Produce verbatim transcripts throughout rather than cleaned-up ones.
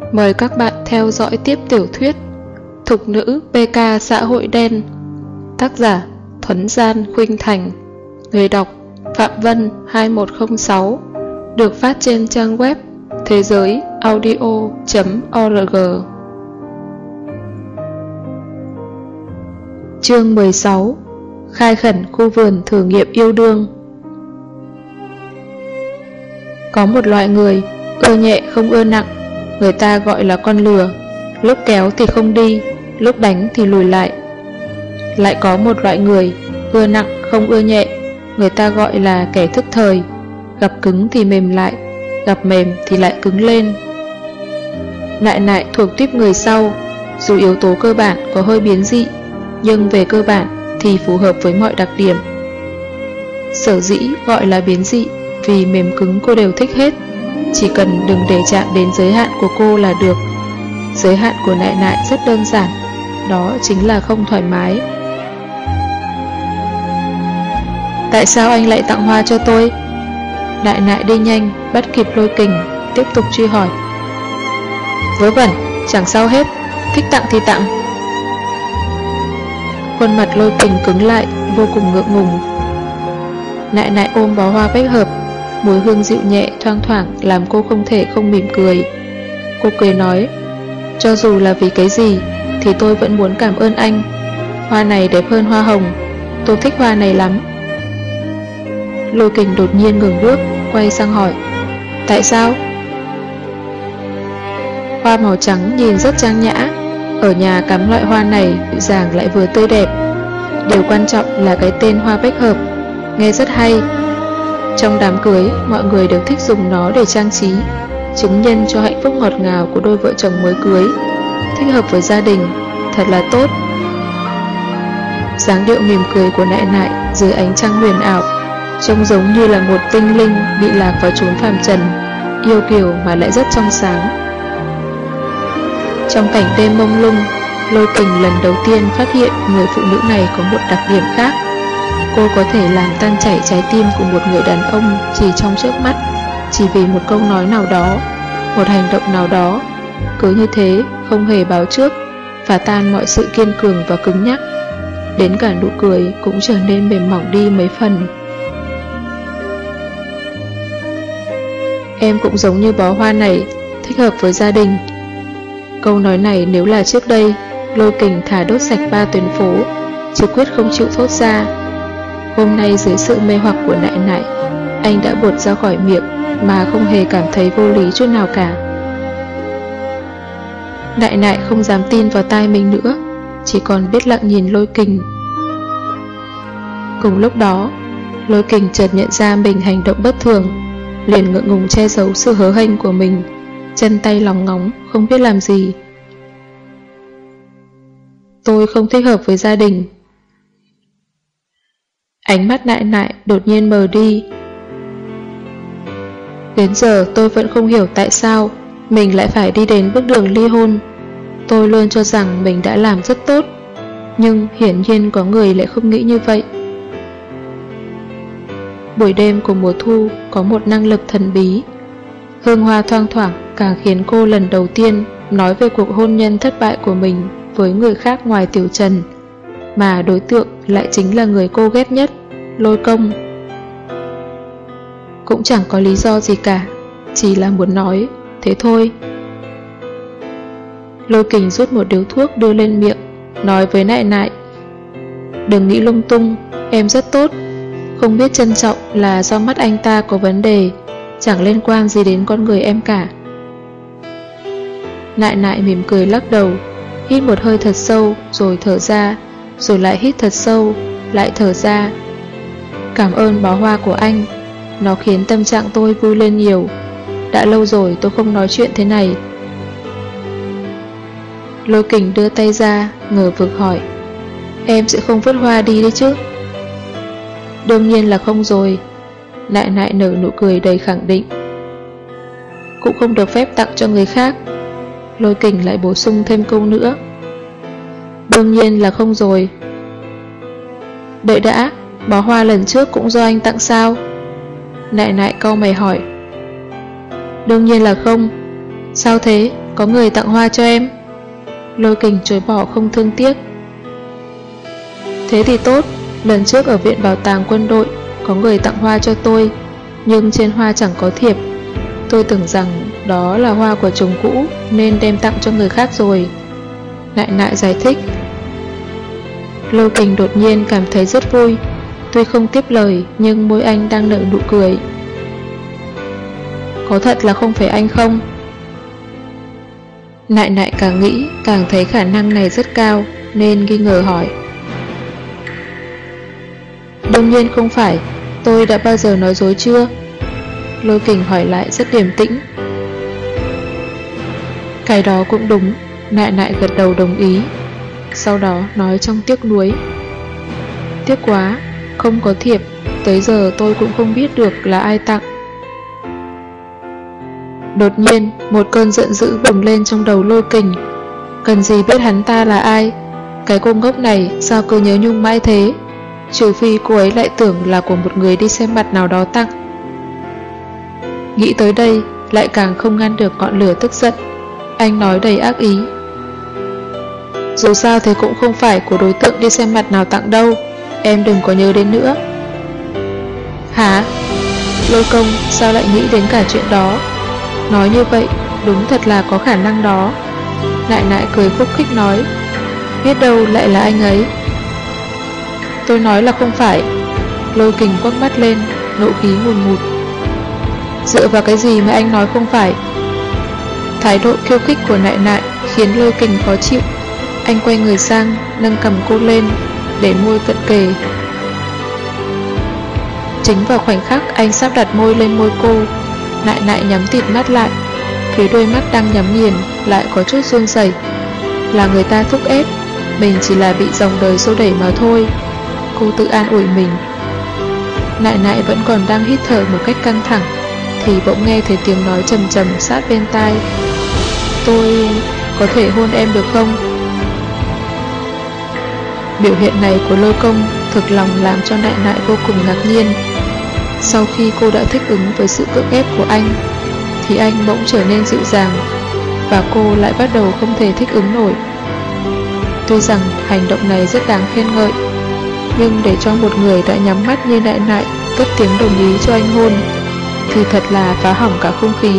Mời các bạn theo dõi tiếp tiểu thuyết Thục nữ pê ca xã hội đen. Tác giả Thuấn Gian Khuynh Thành. Người đọc Phạm Vân hai một không sáu. Được phát trên trang web thế giới audio chấm org. Chương mười sáu. Khai khẩn khu vườn thử nghiệm yêu đương. Có một loại người ưa nhẹ không ưa nặng, người ta gọi là con lừa. Lúc kéo thì không đi, lúc đánh thì lùi lại. Lại có một loại người ưa nặng không ưa nhẹ, người ta gọi là kẻ thức thời. Gặp cứng thì mềm lại, gặp mềm thì lại cứng lên. Nại nại thuộc tuýp người sau. Dù yếu tố cơ bản có hơi biến dị, nhưng về cơ bản thì phù hợp với mọi đặc điểm. Sở dĩ gọi là biến dị vì mềm cứng cô đều thích hết, chỉ cần đừng để chạm đến giới hạn của cô là được. Giới hạn của nại nại rất đơn giản, đó chính là không thoải mái. Tại sao anh lại tặng hoa cho tôi? Nại nại đi nhanh, bắt kịp Lôi Kình, tiếp tục truy hỏi. Vớ vẩn, chẳng sao hết, thích tặng thì tặng. Khuôn mặt Lôi Kình cứng lại, vô cùng ngượng ngùng. Nại nại ôm bó hoa bách hợp, mùi hương dịu nhẹ thoang thoảng làm cô không thể không mỉm cười. Cô cười nói, cho dù là vì cái gì thì tôi vẫn muốn cảm ơn anh. Hoa này đẹp hơn hoa hồng, tôi thích hoa này lắm. Lôi Kình đột nhiên ngừng bước, quay sang hỏi, tại sao? Hoa màu trắng nhìn rất trang nhã, ở nhà cắm loại hoa này dịu dàng lại vừa tươi đẹp. Điều quan trọng là cái tên hoa bách hợp, nghe rất hay. Trong đám cưới, mọi người đều thích dùng nó để trang trí, chứng nhân cho hạnh phúc ngọt ngào của đôi vợ chồng mới cưới. Thích hợp với gia đình, thật là tốt. Dáng điệu mỉm cười của nại nại dưới ánh trăng huyền ảo, trông giống như là một tinh linh bị lạc vào chốn phàm trần, yêu kiều mà lại rất trong sáng. Trong cảnh đêm mông lung, Lôi Kình lần đầu tiên phát hiện người phụ nữ này có một đặc điểm khác. Cô có thể làm tan chảy trái tim của một người đàn ông chỉ trong chớp mắt, chỉ vì một câu nói nào đó, một hành động nào đó. Cứ như thế, không hề báo trước, phá tan mọi sự kiên cường và cứng nhắc. Đến cả nụ cười cũng trở nên mềm mỏng đi mấy phần. Em cũng giống như bó hoa này, thích hợp với gia đình. Câu nói này nếu là trước đây, Lôi Kình thả đốt sạch ba tuyến phố, chứ quyết không chịu thốt ra. Hôm nay dưới sự mê hoặc của nại nại, anh đã buột ra khỏi miệng mà không hề cảm thấy vô lý chút nào cả. Nại nại không dám tin vào tai mình nữa, chỉ còn biết lặng nhìn Lôi Kình. Cùng lúc đó, Lôi Kình chợt nhận ra mình hành động bất thường, liền ngượng ngùng che giấu sự hớ hênh của mình, chân tay lóng ngóng, không biết làm gì. Tôi không thích hợp với gia đình. Ánh mắt nại nại đột nhiên mờ đi. Đến giờ tôi vẫn không hiểu tại sao mình lại phải đi đến bước đường ly hôn. Tôi luôn cho rằng mình đã làm rất tốt, nhưng hiển nhiên có người lại không nghĩ như vậy. Buổi đêm của mùa thu có một năng lực thần bí. Hương hoa thoang thoảng càng khiến cô lần đầu tiên nói về cuộc hôn nhân thất bại của mình với người khác ngoài Tiểu Trần, mà đối tượng lại chính là người cô ghét nhất, Lôi Công. Cũng chẳng có lý do gì cả, chỉ là muốn nói, thế thôi. Lôi Kình rút một điếu thuốc đưa lên miệng, nói với nại nại, đừng nghĩ lung tung, em rất tốt. Không biết trân trọng là do mắt anh ta có vấn đề, chẳng liên quan gì đến con người em cả. Nại nại mỉm cười lắc đầu, hít một hơi thật sâu, rồi thở ra, rồi lại hít thật sâu, lại thở ra. Cảm ơn bó hoa của anh, nó khiến tâm trạng tôi vui lên nhiều. Đã lâu rồi tôi không nói chuyện thế này. Lôi Kình đưa tay ra, ngờ vực hỏi, em sẽ không vứt hoa đi đấy chứ? Đương nhiên là không rồi. Nại nại nở nụ cười đầy khẳng định. Cũng không được phép tặng cho người khác. Lôi Kình lại bổ sung thêm câu nữa. Đương nhiên là không rồi. Đợi đã, bó hoa lần trước cũng do anh tặng sao? Nại nại cau mày hỏi. Đương nhiên là không. Sao thế? có người tặng hoa cho em. Lôi Kình chối bỏ không thương tiếc. Thế thì tốt, lần trước ở viện bảo tàng quân đội có người tặng hoa cho tôi, nhưng trên hoa chẳng có thiệp. Tôi tưởng rằng đó là hoa của chồng cũ nên đem tặng cho người khác rồi. Nại Nại giải thích. Lôi Kình đột nhiên cảm thấy rất vui. Tuy không tiếp lời nhưng môi anh đang nở nụ cười. Có thật là không phải anh không? Nại Nại càng nghĩ càng thấy khả năng này rất cao nên nghi ngờ hỏi. Đương nhiên không phải, tôi đã bao giờ nói dối chưa? Lôi Kình hỏi lại rất điềm tĩnh. Cái đó cũng đúng, Nại Nại gật đầu đồng ý. Sau đó nói trong tiếc nuối. Tiếc quá, không có thiệp, tới giờ tôi cũng không biết được là ai tặng. Đột nhiên, một cơn giận dữ bùng lên trong đầu Lôi Kình. Cần gì biết hắn ta là ai? Cái cô ngốc này sao cứ nhớ nhung mãi thế? Trừ phi cô ấy lại tưởng là của một người đi xem mặt nào đó tặng. Nghĩ tới đây, lại càng không ngăn được ngọn lửa tức giận. Anh nói đầy ác ý. Dù sao thì cũng không phải của đối tượng đi xem mặt nào tặng đâu. Em đừng có nhớ đến nữa. Hả? Lôi Công sao lại nghĩ đến cả chuyện đó? Nói như vậy đúng thật là có khả năng đó. Nại Nại cười khúc khích nói. Biết đâu lại là anh ấy. Tôi nói là không phải. Lôi Kình quắc mắt lên, nộ khí ngùn ngụt. Dựa vào cái gì mà anh nói không phải? Thái độ khiêu khích của Nại Nại khiến Lôi Kình khó chịu. Anh quay người sang, nâng cầm cô lên, để môi cận kề. Chính vào khoảnh khắc anh sắp đặt môi lên môi cô, Nại Nại nhắm tịt mắt lại. Phía đôi mắt đang nhắm nghiền lại có chút run rẩy. Là người ta thúc ép, mình chỉ là bị dòng đời xô đẩy mà thôi. Cô tự an ủi mình. Nại Nại vẫn còn đang hít thở một cách căng thẳng, thì bỗng nghe thấy tiếng nói trầm trầm sát bên tai. Tôi có thể hôn em được không? Biểu hiện này của Lôi Công thực lòng làm cho Nại Nại vô cùng ngạc nhiên. Sau khi cô đã thích ứng với sự cưỡng ép của anh, thì anh bỗng trở nên dịu dàng, và cô lại bắt đầu không thể thích ứng nổi. Tuy rằng hành động này rất đáng khen ngợi, nhưng để cho một người đã nhắm mắt như Nại Nại cất tiếng đồng ý cho anh hôn, thì thật là phá hỏng cả không khí.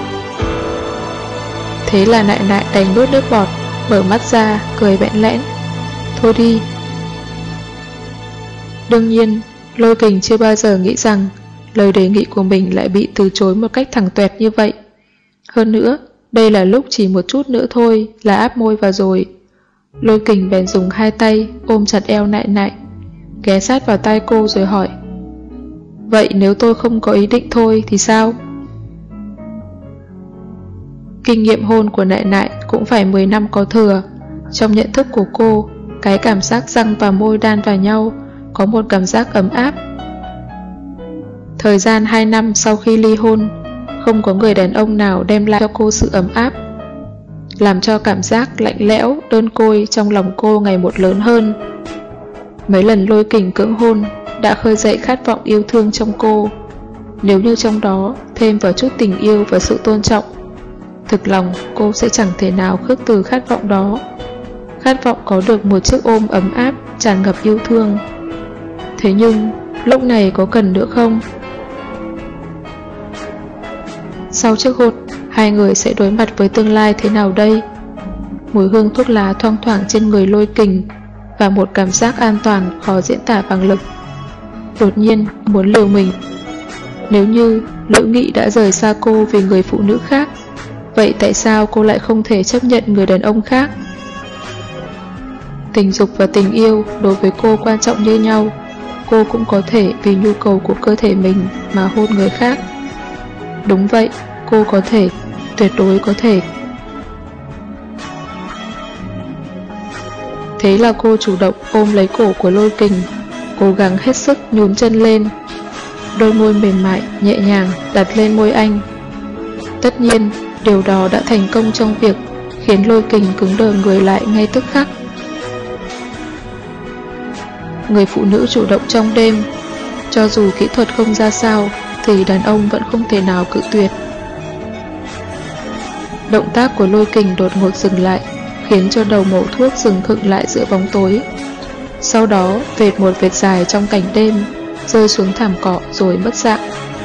Thế là Nại Nại đành nuốt nước bọt, mở mắt ra, cười bẽn lẽn. Thôi đi. Đương nhiên, Lôi Kình chưa bao giờ nghĩ rằng lời đề nghị của mình lại bị từ chối một cách thẳng toẹt như vậy. Hơn nữa, đây là lúc chỉ một chút nữa thôi là áp môi vào rồi. Lôi Kình bèn dùng hai tay ôm chặt eo Nại Nại, ghé sát vào tai cô rồi hỏi. Vậy nếu tôi không có ý định thôi thì sao? Kinh nghiệm hôn của Nại Nại cũng phải mười năm có thừa. Trong nhận thức của cô, cái cảm giác răng và môi đan vào nhau có một cảm giác ấm áp. Thời gian hai năm sau khi ly hôn, không có người đàn ông nào đem lại cho cô sự ấm áp, làm cho cảm giác lạnh lẽo, đơn côi trong lòng cô ngày một lớn hơn. Mấy lần Lôi Kình cưỡng hôn đã khơi dậy khát vọng yêu thương trong cô. Nếu như trong đó thêm vào chút tình yêu và sự tôn trọng, thực lòng cô sẽ chẳng thể nào khước từ khát vọng đó. Khát vọng có được một chiếc ôm ấm áp, tràn ngập yêu thương. Thế nhưng, lúc này có cần nữa không? Sau chiếc hôn, hai người sẽ đối mặt với tương lai thế nào đây? Mùi hương thuốc lá thoang thoảng trên người Lôi Kình, và một cảm giác an toàn khó diễn tả bằng lực. Đột nhiên muốn liều mình. Nếu như Lữ Nghị đã rời xa cô vì người phụ nữ khác, vậy tại sao cô lại không thể chấp nhận người đàn ông khác? Tình dục và tình yêu đối với cô quan trọng như nhau. Cô cũng có thể vì nhu cầu của cơ thể mình mà hôn người khác. Đúng vậy, cô có thể, tuyệt đối có thể. Thế là cô chủ động ôm lấy cổ của Lôi Kình, cố gắng hết sức nhún chân lên. Đôi môi mềm mại, nhẹ nhàng đặt lên môi anh. Tất nhiên, điều đó đã thành công trong việc khiến Lôi Kình cứng đờ người lại ngay tức khắc. Người phụ nữ chủ động trong đêm, cho dù kỹ thuật không ra sao, thì đàn ông vẫn không thể nào cự tuyệt. Động tác của Lôi Kình đột ngột dừng lại, khiến cho đầu mẩu thuốc dừng khựng lại giữa bóng tối. Sau đó vệt một vệt dài trong cảnh đêm, rơi xuống thảm cỏ rồi mất dạng.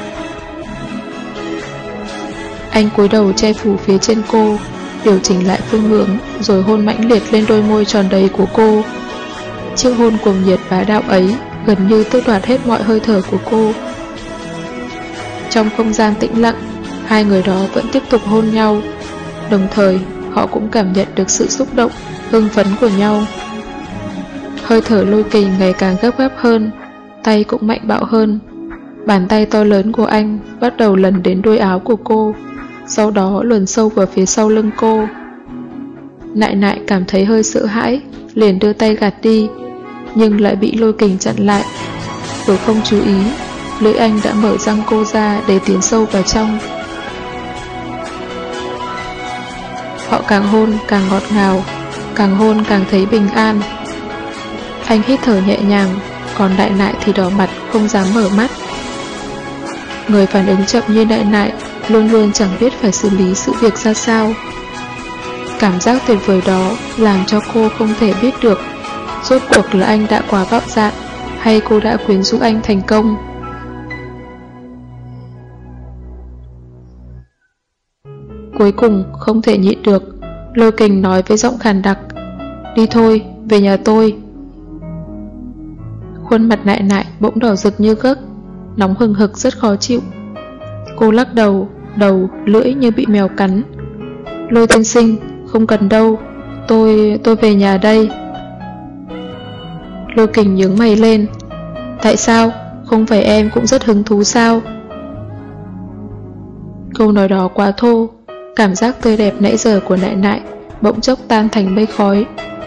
Anh cúi đầu che phủ phía trên cô, điều chỉnh lại phương hướng, rồi hôn mãnh liệt lên đôi môi tròn đầy của cô. Chiếc hôn cuồng nhiệt bá đạo ấy gần như tước đoạt hết mọi hơi thở của cô. Trong không gian tĩnh lặng, hai người đó vẫn tiếp tục hôn nhau. Đồng thời, họ cũng cảm nhận được sự xúc động, hưng phấn của nhau. Hơi thở Lôi Kình ngày càng gấp gáp hơn, tay cũng mạnh bạo hơn. Bàn tay to lớn của anh bắt đầu lần đến đuôi áo của cô, sau đó luồn sâu vào phía sau lưng cô. Nại Nại cảm thấy hơi sợ hãi, liền đưa tay gạt đi, nhưng lại bị Lôi Kình chặn lại. Vừa không chú ý, lưỡi anh đã mở răng cô ra để tiến sâu vào trong. Họ càng hôn càng ngọt ngào, càng hôn càng thấy bình an. Anh hít thở nhẹ nhàng, còn Nại Nại thì đỏ mặt không dám mở mắt. Người phản ứng chậm như Nại Nại luôn luôn chẳng biết phải xử lý sự việc ra sao. Cảm giác tuyệt vời đó làm cho cô không thể biết được rốt cuộc là anh đã quá bạo dạn hay cô đã quyến rũ anh thành công. Cuối cùng không thể nhịn được, Lôi Kình nói với giọng khàn đặc: "Đi thôi, về nhà tôi." Khuôn mặt Nại Nại bỗng đỏ rực như gấc, nóng hừng hực rất khó chịu. Cô lắc đầu, đầu, lưỡi như bị mèo cắn. "Lôi tiên sinh, không cần đâu, tôi, tôi về nhà đây." Lôi Kình nhướng mày lên: "Tại sao? Không phải em cũng rất hứng thú sao?" Câu nói đó quá thô, cảm giác tươi đẹp nãy giờ của Nại Nại bỗng chốc tan thành mây khói.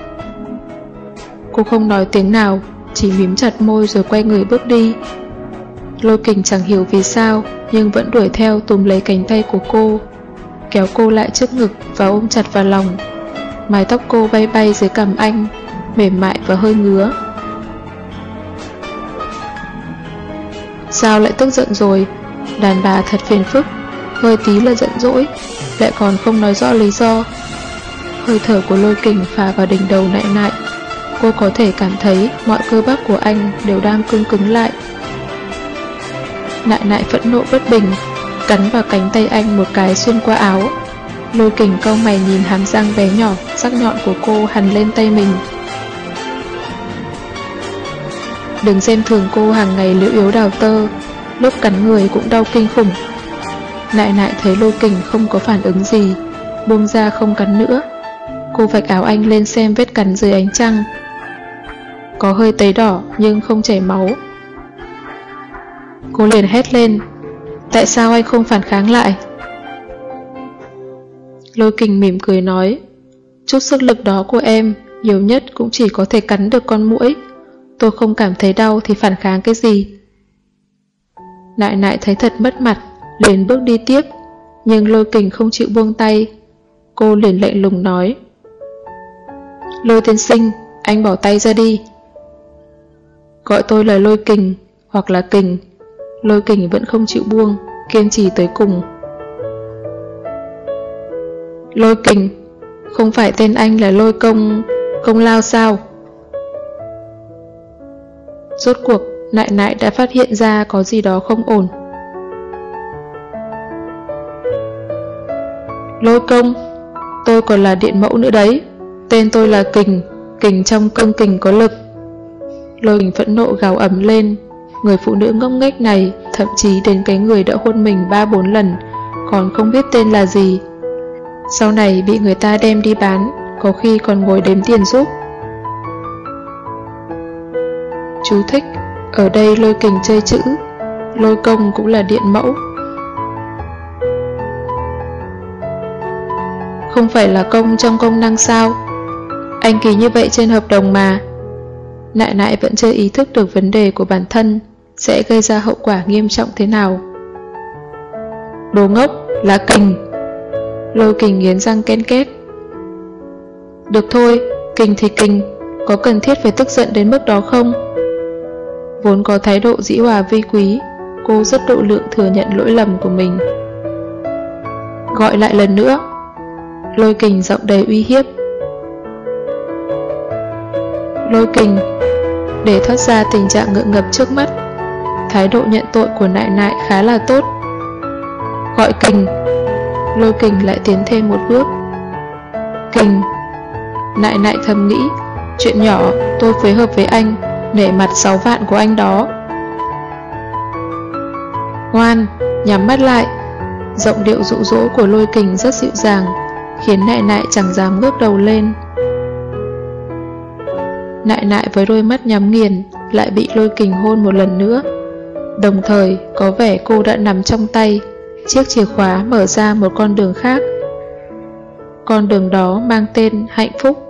Cô không nói tiếng nào, chỉ mím chặt môi rồi quay người bước đi. Lôi Kình chẳng hiểu vì sao, nhưng vẫn đuổi theo túm lấy cánh tay của cô, kéo cô lại trước ngực và ôm chặt vào lòng. Mái tóc cô bay bay dưới cằm anh, mềm mại và hơi ngứa. Sao lại tức giận rồi? Đàn bà thật phiền phức, hơi tí là giận dỗi, lại còn không nói rõ lý do. Hơi thở của Lôi Kình phả vào đỉnh đầu Nại Nại. Cô có thể cảm thấy mọi cơ bắp của anh đều đang cứng cứng lại. Nại Nại phẫn nộ bất bình, cắn vào cánh tay anh một cái xuyên qua áo. Lôi Kình cau mày nhìn hàm răng bé nhỏ sắc nhọn của cô hằn lên tay mình. Đừng xem thường cô hàng ngày liễu yếu đào tơ, lúc cắn người cũng đau kinh khủng. Nại Nại thấy Lôi Kình không có phản ứng gì, buông ra không cắn nữa. Cô vạch áo anh lên xem vết cắn dưới ánh trăng. Có hơi tấy đỏ nhưng không chảy máu. Cô liền hét lên: "Tại sao anh không phản kháng lại?" Lôi Kình mỉm cười nói: "Chút sức lực đó của em nhiều nhất cũng chỉ có thể cắn được con muỗi. Tôi không cảm thấy đau thì phản kháng cái gì." Nại Nại thấy thật mất mặt, liền bước đi tiếp, nhưng Lôi Kình không chịu buông tay. Cô liền lạnh lùng nói: "Lôi tiên sinh, anh bỏ tay ra đi." Gọi tôi là Lôi Kình hoặc là Kình. Lôi Kình vẫn không chịu buông, kiên trì tới cùng. "Lôi Kình, không phải tên anh là Lôi Công, Công Lao sao?" Rốt cuộc, Nại Nại đã phát hiện ra có gì đó không ổn. "Lôi Công, tôi còn là điện mẫu nữa đấy. Tên tôi là Kình, Kình trong công kình có lực." Lôi Kình phẫn nộ gào ầm lên. Người phụ nữ ngốc nghếch này, thậm chí đến cái người đã hôn mình ba bốn lần, còn không biết tên là gì. Sau này bị người ta đem đi bán, có khi còn ngồi đếm tiền giúp. Chú thích: ở đây Lôi Kình chơi chữ, Lôi Công cũng là điện mẫu. Không phải là công trong công năng sao? Anh ký như vậy trên hợp đồng mà. Nại Nại vẫn chưa ý thức được vấn đề của bản thân sẽ gây ra hậu quả nghiêm trọng thế nào. Đồ ngốc, là Kình. Lôi Kình nghiến răng ken két. Được thôi, Kình thì Kình, có cần thiết phải tức giận đến mức đó không? Vốn có thái độ dĩ hòa vi quý, cô rất độ lượng thừa nhận lỗi lầm của mình. Gọi lại lần nữa. Lôi Kình giọng đầy uy hiếp. Lôi Kình, để thoát ra tình trạng ngượng ngập trước mắt, thái độ nhận tội của Nại Nại khá là tốt. Gọi Kình. Lôi Kình lại tiến thêm một bước. Kình. Nại Nại thầm nghĩ, chuyện nhỏ, tôi phối hợp với anh, nể mặt sáu vạn của anh đó. Ngoan, nhắm mắt lại. Giọng điệu dụ dỗ của Lôi Kình rất dịu dàng, khiến Nại Nại chẳng dám ngước đầu lên. Nại Nại với đôi mắt nhắm nghiền lại bị Lôi Kình hôn một lần nữa. Đồng thời có vẻ cô đã nắm trong tay chiếc chìa khóa mở ra một con đường khác. Con đường đó mang tên hạnh phúc.